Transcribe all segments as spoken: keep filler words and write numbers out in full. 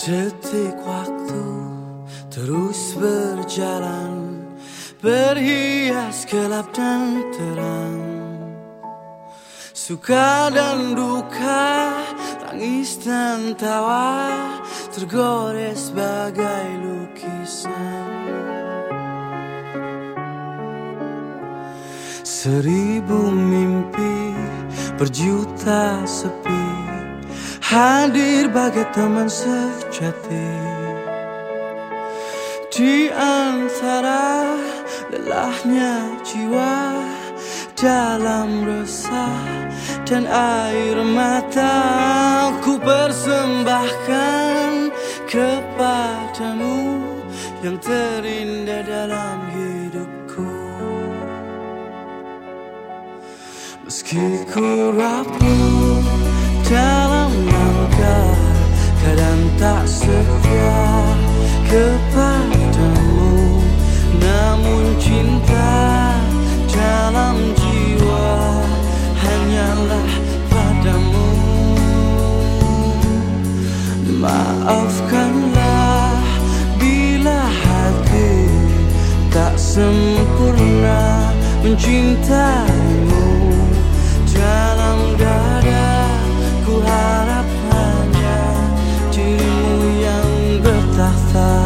Detik waktu terus berjalan, berhias gelap dan terang, suka dan duka, tangis dan tawa, tergores bagai lukisan. Seribu mimpi, berjuta sepi, hadir bagai teman sejati. Di antara lelahnya jiwa, dalam resah dan air mata, ku persembahkan kepadamu yang terindah dalam hidupku. Meski ku rapuh dalam langkah, kadang tak setia kepadamu, namun cinta dalam jiwa hanyalah padamu. Maafkanlah bila hati tak sempurna mencintaimu. Dalam dada ku harap hanya dirimu yang bertakhta.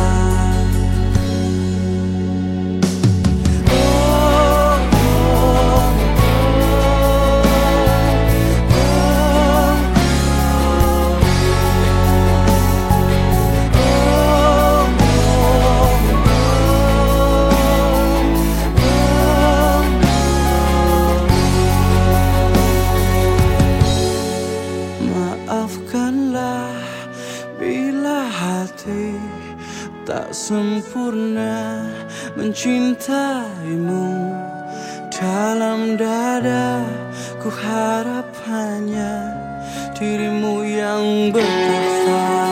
Maafkanlah bila hati tak sempurna mencintaimu. Dalam dada ku harap hanya dirimu yang bertakhta.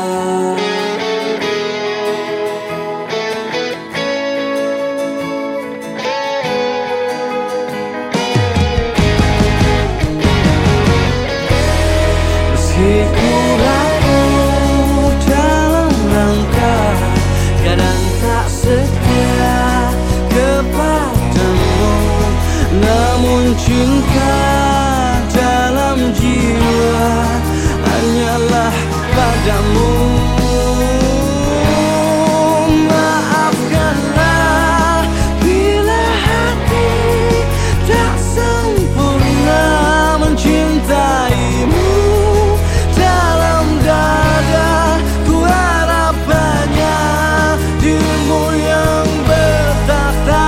Meski ku rapuh dalam langkah, kadang tak setia kepadamu, namun cinta dalam jiwa hanyalah padamu. Maafkanlah bila hati tak sempurna mencintaimu. Dalam dada ku harap hanya dirimu yang bertakhta.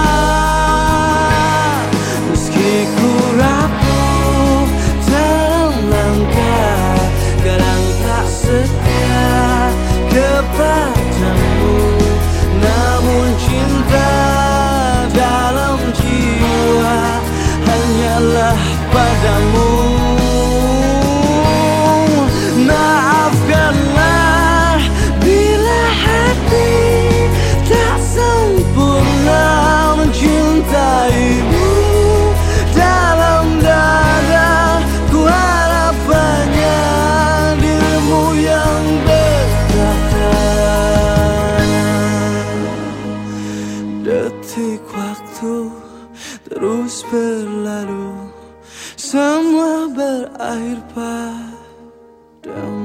Meski ku rapuh dalam langkah, kadang tak setia kepadamu, namun cinta dalam jiwa hanyalah padamu. Maafkanlah bila hati tak sempurna mencintaimu. Dalam dada ku harap hanya dirimu yang bertakhta. Detik waktu terus berlalu, semua berakhir padamu.